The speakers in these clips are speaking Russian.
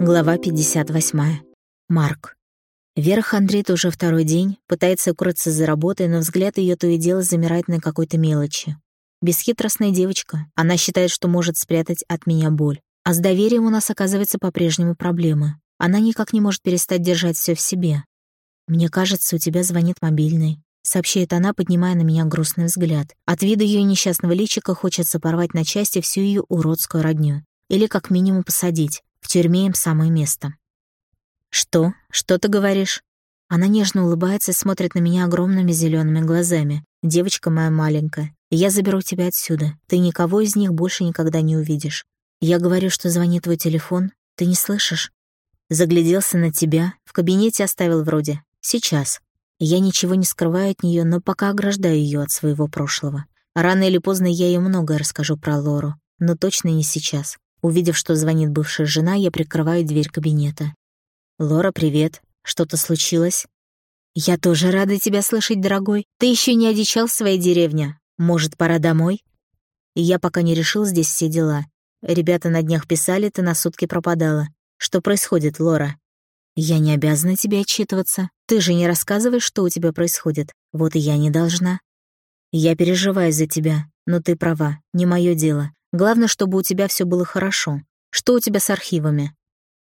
Глава 58. Марк. Вера хандрит уже второй день, пытается укрыться за работой, но взгляд ее то и дело замирает на какой-то мелочи. Бесхитростная девочка, она считает, что может спрятать от меня боль. А с доверием у нас, оказывается, по-прежнему проблемы. Она никак не может перестать держать все в себе. «Мне кажется, у тебя звонит мобильный», — сообщает она, поднимая на меня грустный взгляд. От вида ее несчастного личика хочется порвать на части всю ее уродскую родню. Или как минимум посадить. В тюрьме им самое место. «Что? Что ты говоришь?» Она нежно улыбается и смотрит на меня огромными зелеными глазами. «Девочка моя маленькая, я заберу тебя отсюда. Ты никого из них больше никогда не увидишь. Я говорю, что звонит твой телефон. Ты не слышишь?» Загляделся на тебя. В кабинете оставил вроде. Сейчас. Я ничего не скрываю от нее, но пока ограждаю ее от своего прошлого. Рано или поздно я ей многое расскажу про Лору, но точно не сейчас. Увидев, что звонит бывшая жена, я прикрываю дверь кабинета. «Лора, привет. Что-то случилось?» «Я тоже рада тебя слышать, дорогой. Ты еще не одичал в своей деревне. Может, пора домой?» Я пока не решил здесь все дела. Ребята на днях писали, ты на сутки пропадала. Что происходит, Лора? Я не обязана тебе отчитываться. Ты же не рассказываешь, что у тебя происходит. Вот и я не должна. Я переживаю за тебя, но ты права, не мое дело. Главное, чтобы у тебя все было хорошо. Что у тебя с архивами?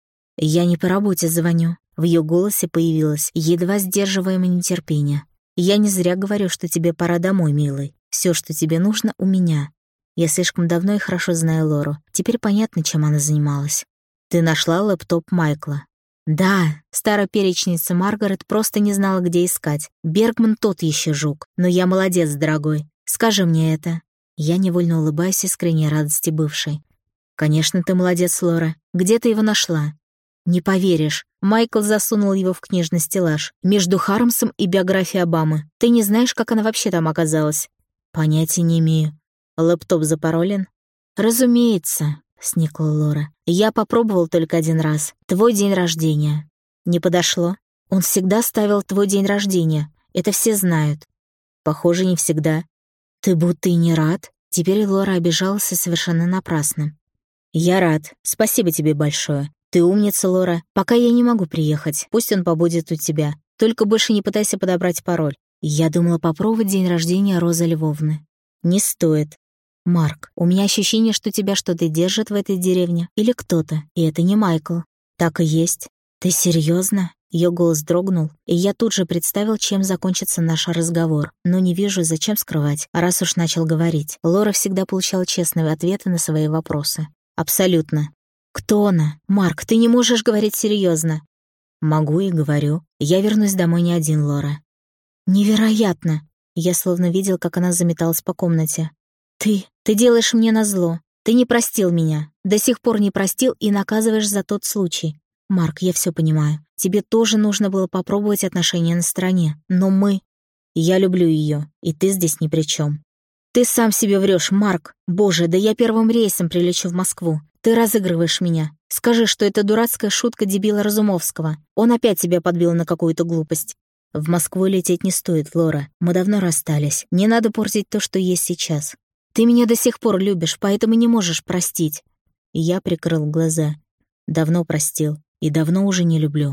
Я не по работе звоню. В ее голосе появилось едва сдерживаемое нетерпение. Я не зря говорю, что тебе пора домой, милый. Все, что тебе нужно, у меня. Я слишком давно и хорошо знаю Лору. Теперь понятно, чем она занималась. Ты нашла лэптоп Майкла? Да, старая перечница Маргарет просто не знала, где искать. Бергман тот еще жук. Но я молодец, дорогой. Скажи мне это. Я невольно улыбаюсь искренней радости бывшей. «Конечно, ты молодец, Лора. Где ты его нашла?» «Не поверишь. Майкл засунул его в книжный стеллаж. Между Хармсом и биографией Обамы. Ты не знаешь, как она вообще там оказалась?» «Понятия не имею. Лэптоп запаролен?» «Разумеется», — сникла Лора. «Я попробовал только один раз. Твой день рождения». «Не подошло? Он всегда ставил твой день рождения. Это все знают». «Похоже, не всегда». «Ты будто и не рад?» Теперь Лора обижалась и совершенно напрасно. «Я рад. Спасибо тебе большое. Ты умница, Лора. Пока я не могу приехать. Пусть он побудет у тебя. Только больше не пытайся подобрать пароль. Я думала попробовать день рождения Розы Львовны». «Не стоит. Марк, у меня ощущение, что тебя что-то держит в этой деревне. Или кто-то. И это не Майкл». «Так и есть. Ты серьезно?» Ее голос дрогнул, и я тут же представил, чем закончится наш разговор. Но не вижу, зачем скрывать, раз уж начал говорить. Лора всегда получала честные ответы на свои вопросы. «Абсолютно». «Кто она? Марк, ты не можешь говорить серьезно». «Могу и говорю. Я вернусь домой не один, Лора». «Невероятно!» Я словно видел, как она заметалась по комнате. «Ты делаешь мне назло. Ты не простил меня. До сих пор не простил и наказываешь за тот случай. Марк, я все понимаю. Тебе тоже нужно было попробовать отношения на стороне. Но мы... Я люблю ее, и ты здесь ни при чем. Ты сам себе врешь, Марк. Боже, да я первым рейсом прилечу в Москву. Ты разыгрываешь меня. Скажи, что это дурацкая шутка дебила Разумовского. Он опять тебя подбил на какую-то глупость. В Москву лететь не стоит, Лора. Мы давно расстались. Не надо портить то, что есть сейчас. Ты меня до сих пор любишь, поэтому не можешь простить». И я прикрыл глаза. Давно простил. И давно уже не люблю.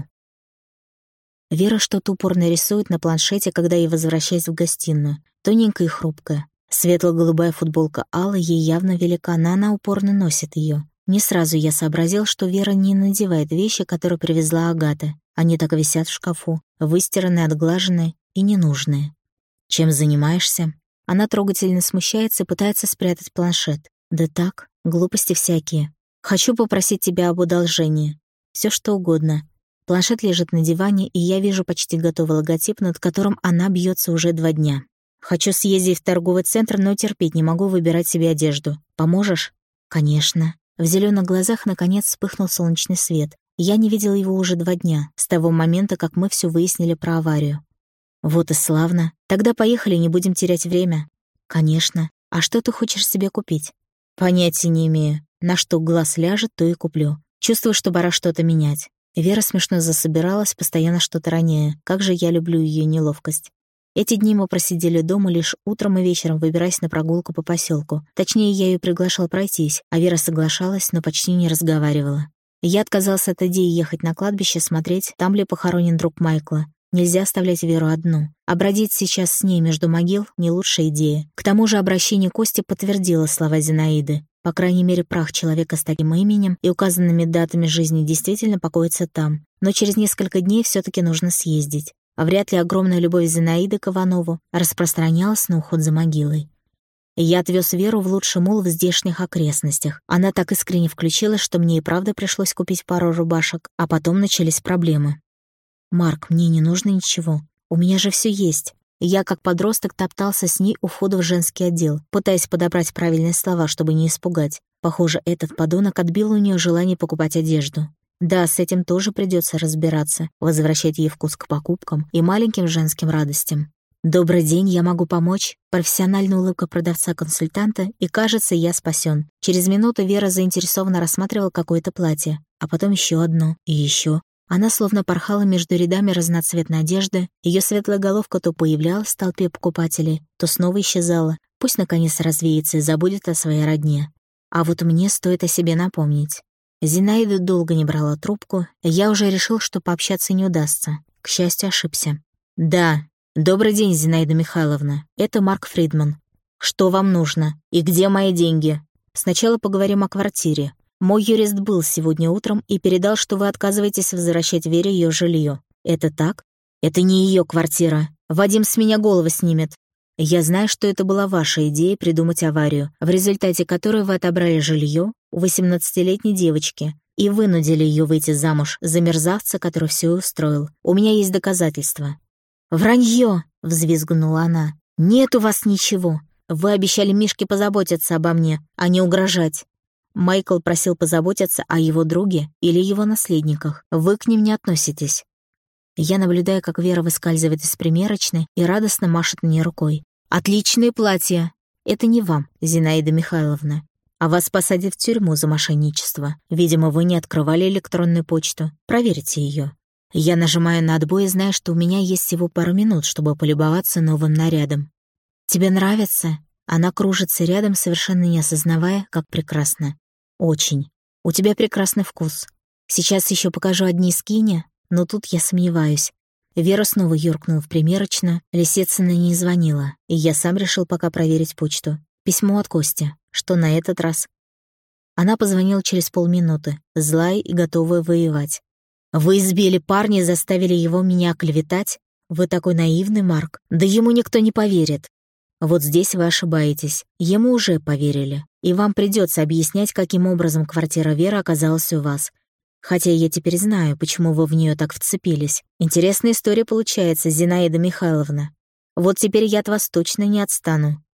Вера что-то упорно рисует на планшете, когда я возвращаюсь в гостиную. Тоненькая и хрупкая. Светло-голубая футболка Аллы ей явно велика, но она упорно носит ее. Не сразу я сообразил, что Вера не надевает вещи, которые привезла Агата. Они так висят в шкафу, выстиранные, отглаженные и ненужные. «Чем занимаешься?» Она трогательно смущается и пытается спрятать планшет. «Да так, глупости всякие. Хочу попросить тебя об одолжении. Все что угодно». Планшет лежит на диване, и я вижу почти готовый логотип, над которым она бьется уже 2 дня. «Хочу съездить в торговый центр, но терпеть не могу выбирать себе одежду. Поможешь?» «Конечно». В зеленых глазах наконец вспыхнул солнечный свет. Я не видел его уже 2 дня, с того момента, как мы все выяснили про аварию. «Вот и славно. Тогда поехали, не будем терять время». «Конечно. А что ты хочешь себе купить?» «Понятия не имею. На что глаз ляжет, то и куплю. Чувствую, что пора что-то менять». Вера смешно засобиралась, постоянно что-то роняя. Как же я люблю ее неловкость. Эти дни мы просидели дома лишь утром и вечером, выбираясь на прогулку по поселку. Точнее, я ее приглашал пройтись, а Вера соглашалась, но почти не разговаривала. Я отказался от идеи ехать на кладбище смотреть, там ли похоронен друг Майкла. Нельзя оставлять Веру одну. А бродить сейчас с ней между могил — не лучшая идея. К тому же обращение Кости подтвердило слова Зинаиды. По крайней мере, прах человека с таким именем и указанными датами жизни действительно покоится там. Но через несколько дней все-таки нужно съездить. А вряд ли огромная любовь Зинаиды к Иванову распространялась на уход за могилой. Я отвез Веру в лучший мол в здешних окрестностях. Она так искренне включилась, что мне и правда пришлось купить пару рубашек, а потом начались проблемы. «Марк, мне не нужно ничего. У меня же все есть». Я, как подросток, топтался с ней у входа в женский отдел, пытаясь подобрать правильные слова, чтобы не испугать. Похоже, этот подонок отбил у нее желание покупать одежду. Да, с этим тоже придется разбираться, возвращать ей вкус к покупкам и маленьким женским радостям. «Добрый день, я могу помочь?» Профессиональная улыбка продавца-консультанта, и, кажется, я спасен. Через минуту Вера заинтересованно рассматривала какое-то платье, а потом еще одно и еще. Она словно порхала между рядами разноцветной одежды, ее светлая головка то появлялась в толпе покупателей, то снова исчезала. Пусть наконец развеется и забудет о своей родне. А вот мне стоит о себе напомнить. Зинаида долго не брала трубку, и я уже решил, что пообщаться не удастся. К счастью, ошибся. «Да. Добрый день, Зинаида Михайловна. Это Марк Фридман. Что вам нужно? И где мои деньги? Сначала поговорим о квартире. Мой юрист был сегодня утром и передал, что вы отказываетесь возвращать Вере ее жилье. Это так? Это не ее квартира. Вадим с меня голову снимет. Я знаю, что это была ваша идея придумать аварию, в результате которой вы отобрали жилье у 18-летней девочки и вынудили ее выйти замуж за мерзавца, который все устроил. У меня есть доказательства». «Вранье!» — взвизгнула она. «Нет у вас ничего. Вы обещали Мишке позаботиться обо мне, а не угрожать. Майкл просил позаботиться о его друге или его наследниках. Вы к ним не относитесь». Я наблюдаю, как Вера выскальзывает из примерочной и радостно машет мне рукой. «Отличное платье! Это не вам, Зинаида Михайловна. А вас посадят в тюрьму за мошенничество. Видимо, вы не открывали электронную почту. Проверьте ее». Я нажимаю на отбой и знаю, что у меня есть всего пару минут, чтобы полюбоваться новым нарядом. «Тебе нравится?» Она кружится рядом, совершенно не осознавая, как прекрасно. «Очень. У тебя прекрасный вкус. Сейчас еще покажу одни скини, но тут я сомневаюсь». Вера снова юркнула в примерочную, Лисицына не звонила, и я сам решил пока проверить почту. Письмо от Кости. Что на этот раз? Она позвонила через полминуты, злая и готовая воевать. «Вы избили парня и заставили его меня оклеветать? Вы такой наивный, Марк. Да ему никто не поверит». Вот здесь вы ошибаетесь. Ему уже поверили. И вам придется объяснять, каким образом квартира Веры оказалась у вас. Хотя я теперь знаю, почему вы в нее так вцепились. Интересная история получается, Зинаида Михайловна. Вот теперь я от вас точно не отстану.